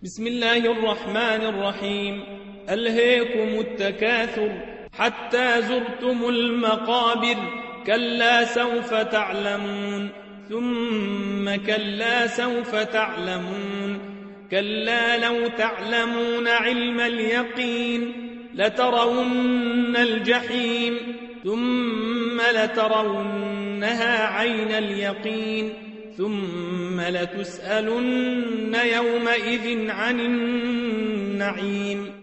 بسم الله الرحمن الرحيم. ألهيكم التكاثر حتى زرتم المقابر، كلا سوف تعلمون ثم كلا سوف تعلمون، كلا لو تعلمون علم اليقين لترون الجحيم ثم لترونها عين اليقين ثم لتسألن يومئذ عن النعيم.